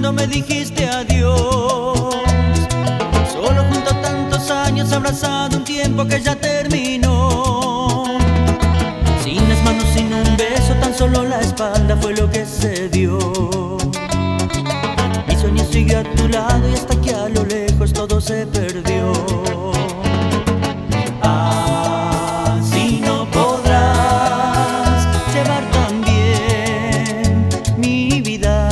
cuando me dijiste adiós. Solo junto a tantos años abrazado un tiempo que ya terminó. Sin las manos, sin un beso, tan solo la espalda fue lo que se dio. Mi sueño siguió a tu lado y hasta que a lo lejos todo se perdió. Así no podrás llevar tan bien mi vida.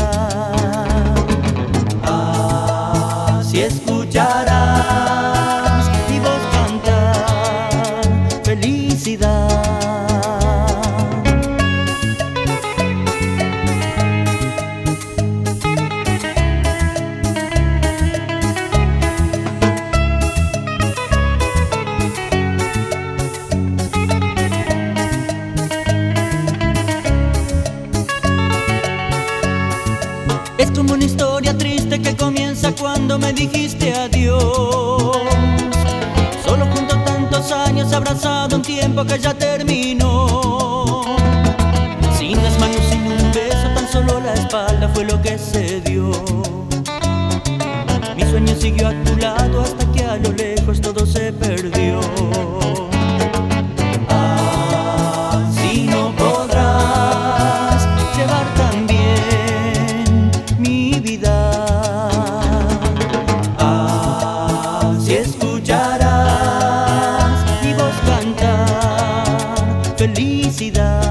Así escucharás mi voz cantar felicidad. Es como una historia triste que comienza cuando me dijiste adiós. Solo junto a tantos años abrazado un tiempo que ya terminó. Sin las manos, sin un beso, tan solo la espalda fue lo que se dio. Mi sueño siguió a tu lado hasta que a lo lejos todo se perdió. Así no podrás llevar tan bien mi vida. Así escucharás mi voz cantar felicidad.